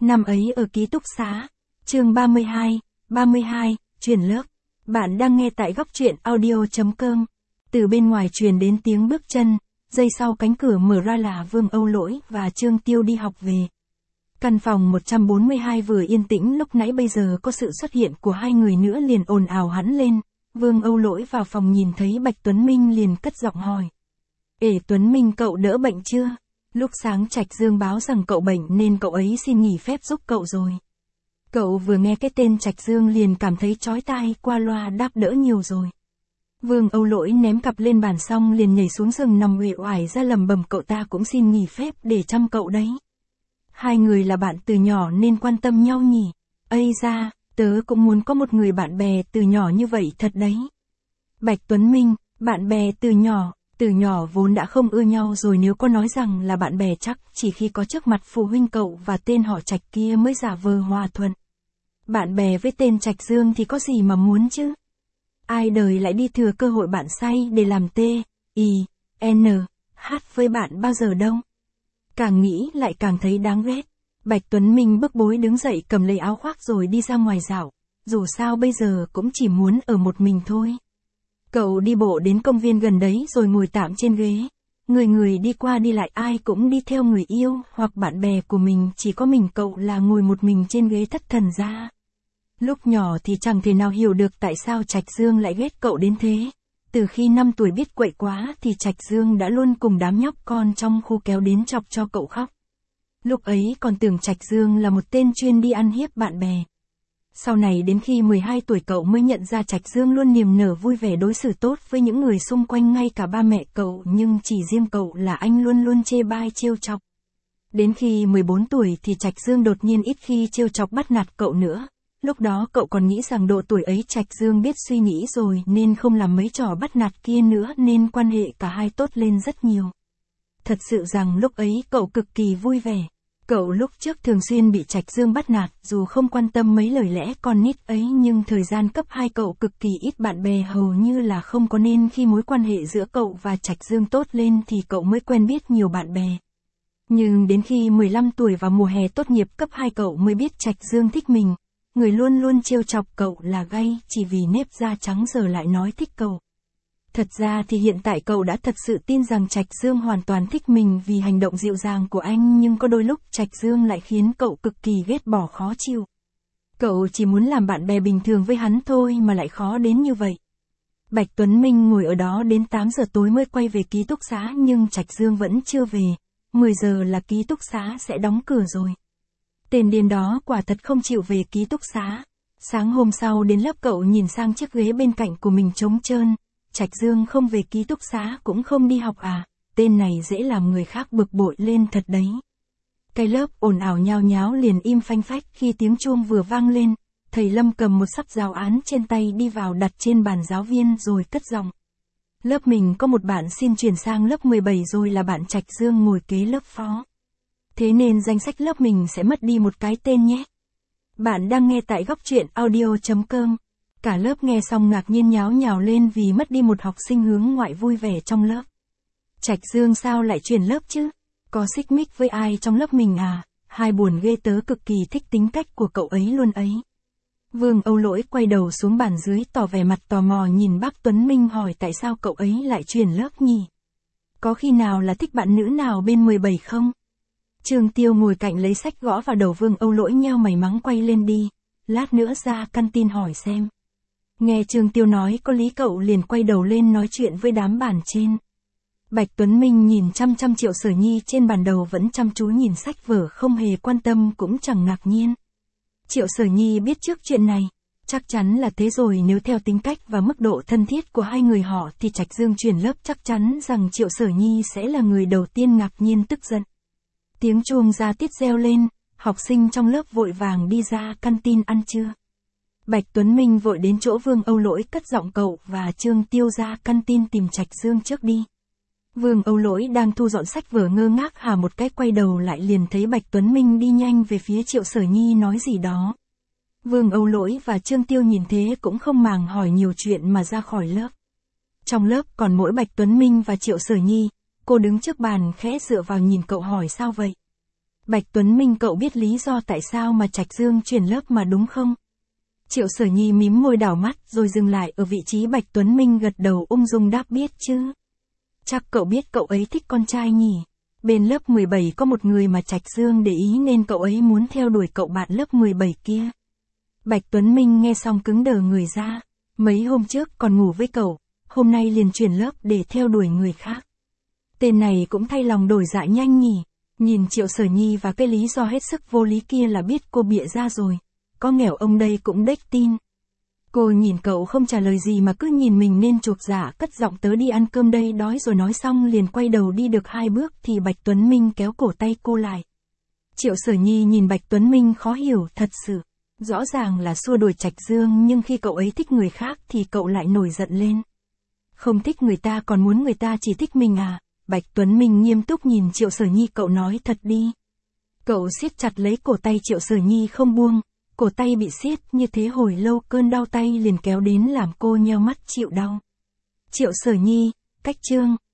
Năm ấy ở ký túc xá, chương 32, chuyển lớp. Bạn đang nghe tại góc truyện audio.com. Từ bên ngoài truyền đến tiếng bước chân, giây sau cánh cửa mở ra là Vương Âu Lỗi và Trương Tiêu đi học về. Căn phòng 142 vừa yên tĩnh lúc nãy bây giờ có sự xuất hiện của hai người nữa liền ồn ào hẳn lên. Vương Âu Lỗi vào phòng nhìn thấy Bạch Tuấn Minh liền cất giọng hỏi. Ê Tuấn Minh, cậu đỡ bệnh chưa? Lúc sáng Trạch Dương báo rằng cậu bệnh nên cậu ấy xin nghỉ phép giúp cậu rồi. Cậu vừa nghe cái tên Trạch Dương liền cảm thấy chói tai, qua loa đáp đỡ nhiều rồi. Vương Âu Lỗi ném cặp lên bàn xong liền nhảy xuống giường nằm uể oải ra lầm bầm, cậu ta cũng xin nghỉ phép để chăm cậu đấy. Hai người là bạn từ nhỏ nên quan tâm nhau nhỉ. Ây da, tớ cũng muốn có một người bạn bè từ nhỏ như vậy thật đấy. Bạch Tuấn Minh, bạn bè từ nhỏ vốn đã không ưa nhau rồi, nếu có nói rằng là bạn bè chắc chỉ khi có trước mặt phụ huynh cậu và tên họ Trạch kia mới giả vờ hòa thuận. Bạn bè với tên Trạch Dương thì có gì mà muốn chứ. Ai đời lại đi thừa cơ hội bạn say để làm T.I.N.H với bạn bao giờ đâu. Càng nghĩ lại càng thấy đáng ghét. Bạch Tuấn Minh bức bối đứng dậy cầm lấy áo khoác rồi đi ra ngoài dạo. Dù sao bây giờ cũng chỉ muốn ở một mình thôi. Cậu đi bộ đến công viên gần đấy rồi ngồi tạm trên ghế. Người đi qua đi lại ai cũng đi theo người yêu hoặc bạn bè của mình, chỉ có mình cậu là ngồi một mình trên ghế thất thần ra. Lúc nhỏ thì chẳng thể nào hiểu được tại sao Trạch Dương lại ghét cậu đến thế. Từ khi 5 tuổi biết quậy quá thì Trạch Dương đã luôn cùng đám nhóc con trong khu kéo đến chọc cho cậu khóc. Lúc ấy còn tưởng Trạch Dương là một tên chuyên đi ăn hiếp bạn bè. Sau này đến khi 12 tuổi cậu mới nhận ra Trạch Dương luôn niềm nở vui vẻ đối xử tốt với những người xung quanh, ngay cả ba mẹ cậu, nhưng chỉ riêng cậu là anh luôn luôn chê bai trêu chọc. Đến khi 14 tuổi thì Trạch Dương đột nhiên ít khi trêu chọc bắt nạt cậu nữa. Lúc đó cậu còn nghĩ rằng độ tuổi ấy Trạch Dương biết suy nghĩ rồi nên không làm mấy trò bắt nạt kia nữa, nên quan hệ cả hai tốt lên rất nhiều. Thật sự rằng lúc ấy cậu cực kỳ vui vẻ. Cậu lúc trước thường xuyên bị Trạch Dương bắt nạt, dù không quan tâm mấy lời lẽ con nít ấy, nhưng thời gian cấp 2 cậu cực kỳ ít bạn bè, hầu như là không có, nên khi mối quan hệ giữa cậu và Trạch Dương tốt lên thì cậu mới quen biết nhiều bạn bè. Nhưng đến khi 15 tuổi vào mùa hè tốt nghiệp cấp 2 cậu mới biết Trạch Dương thích mình. Người luôn luôn trêu chọc cậu là gay, chỉ vì nếp da trắng giờ lại nói thích cậu. Thật ra thì hiện tại cậu đã thật sự tin rằng Trạch Dương hoàn toàn thích mình vì hành động dịu dàng của anh, nhưng có đôi lúc Trạch Dương lại khiến cậu cực kỳ ghét bỏ, khó chịu. Cậu chỉ muốn làm bạn bè bình thường với hắn thôi mà lại khó đến như vậy. Bạch Tuấn Minh ngồi ở đó đến 8 giờ tối mới quay về ký túc xá, nhưng Trạch Dương vẫn chưa về. 10 giờ là ký túc xá sẽ đóng cửa rồi. Tên điên đó quả thật không chịu về ký túc xá. Sáng hôm sau đến lớp cậu nhìn sang chiếc ghế bên cạnh của mình trống trơn. Trạch Dương không về ký túc xá cũng không đi học à? Tên này dễ làm người khác bực bội lên thật đấy. Cái lớp ồn ào nhao nháo liền im phanh phách khi tiếng chuông vừa vang lên. Thầy Lâm cầm một sắp giáo án trên tay đi vào đặt trên bàn giáo viên rồi cất giọng. Lớp mình có một bạn xin chuyển sang lớp 17 rồi, là bạn Trạch Dương ngồi kế lớp phó. Thế nên danh sách lớp mình sẽ mất đi một cái tên nhé. Bạn đang nghe tại góc truyện audio.com. Cả lớp nghe xong ngạc nhiên nháo nhào lên vì mất đi một học sinh hướng ngoại vui vẻ trong lớp. Trạch Dương sao lại chuyển lớp chứ? Có xích mích với ai trong lớp mình à? Hai buồn ghê, tớ cực kỳ thích tính cách của cậu ấy luôn ấy. Vương Âu Lỗi quay đầu xuống bàn dưới tỏ vẻ mặt tò mò nhìn bác Tuấn Minh hỏi tại sao cậu ấy lại chuyển lớp nhỉ? Có khi nào là thích bạn nữ nào bên 17 không? Trương Tiêu ngồi cạnh lấy sách gõ vào đầu Vương Âu Lỗi, nheo mày mắng quay lên đi. Lát nữa ra căn tin hỏi xem. Nghe Trương Tiêu nói có lý cậu liền quay đầu lên nói chuyện với đám bàn trên. Bạch Tuấn Minh nhìn chăm chăm Triệu Sở Nhi trên bàn đầu vẫn chăm chú nhìn sách vở, không hề quan tâm cũng chẳng ngạc nhiên. Triệu Sở Nhi biết trước chuyện này. Chắc chắn là thế rồi, nếu theo tính cách và mức độ thân thiết của hai người họ thì Trạch Dương chuyển lớp chắc chắn rằng Triệu Sở Nhi sẽ là người đầu tiên ngạc nhiên tức giận. Tiếng chuông ra tiết reo lên, học sinh trong lớp vội vàng đi ra căn tin ăn trưa. Bạch Tuấn Minh vội đến chỗ Vương Âu Lỗi cất giọng, cậu và Trương Tiêu ra căn tin tìm Trạch Dương trước đi. Vương Âu Lỗi đang thu dọn sách vở ngơ ngác hà một cái, quay đầu lại liền thấy Bạch Tuấn Minh đi nhanh về phía Triệu Sở Nhi nói gì đó. Vương Âu Lỗi và Trương Tiêu nhìn thế cũng không màng hỏi nhiều chuyện mà ra khỏi lớp. Trong lớp còn mỗi Bạch Tuấn Minh và Triệu Sở Nhi. Cô đứng trước bàn khẽ dựa vào nhìn cậu hỏi sao vậy? Bạch Tuấn Minh, cậu biết lý do tại sao mà Trạch Dương chuyển lớp mà đúng không? Triệu Sở Nhi mím môi đảo mắt rồi dừng lại ở vị trí Bạch Tuấn Minh, gật đầu ung dung đáp biết chứ. Chắc cậu biết cậu ấy thích con trai nhỉ? Bên lớp 17 có một người mà Trạch Dương để ý nên cậu ấy muốn theo đuổi cậu bạn lớp 17 kia. Bạch Tuấn Minh nghe xong cứng đờ người ra. Mấy hôm trước còn ngủ với cậu, hôm nay liền chuyển lớp để theo đuổi người khác. Tên này cũng thay lòng đổi dạ nhanh nhỉ. Nhìn Triệu Sở Nhi và cái lý do hết sức vô lý kia là biết cô bịa ra rồi. Có nghèo ông đây cũng đếch tin. Cô nhìn cậu không trả lời gì mà cứ nhìn mình nên chuộc dạ, cất giọng tớ đi ăn cơm đây, đói rồi, nói xong liền quay đầu đi được 2 bước thì Bạch Tuấn Minh kéo cổ tay cô lại. Triệu Sở Nhi nhìn Bạch Tuấn Minh khó hiểu thật sự. Rõ ràng là xua đuổi Trạch Dương nhưng khi cậu ấy thích người khác thì cậu lại nổi giận lên. Không thích người ta còn muốn người ta chỉ thích mình à? Bạch Tuấn Minh nghiêm túc nhìn Triệu Sở Nhi, cậu nói thật đi. Cậu siết chặt lấy cổ tay Triệu Sở Nhi không buông. Cổ tay bị siết như thế hồi lâu cơn đau tay liền kéo đến làm cô nheo mắt chịu đau. Triệu Sở Nhi, cách Chương.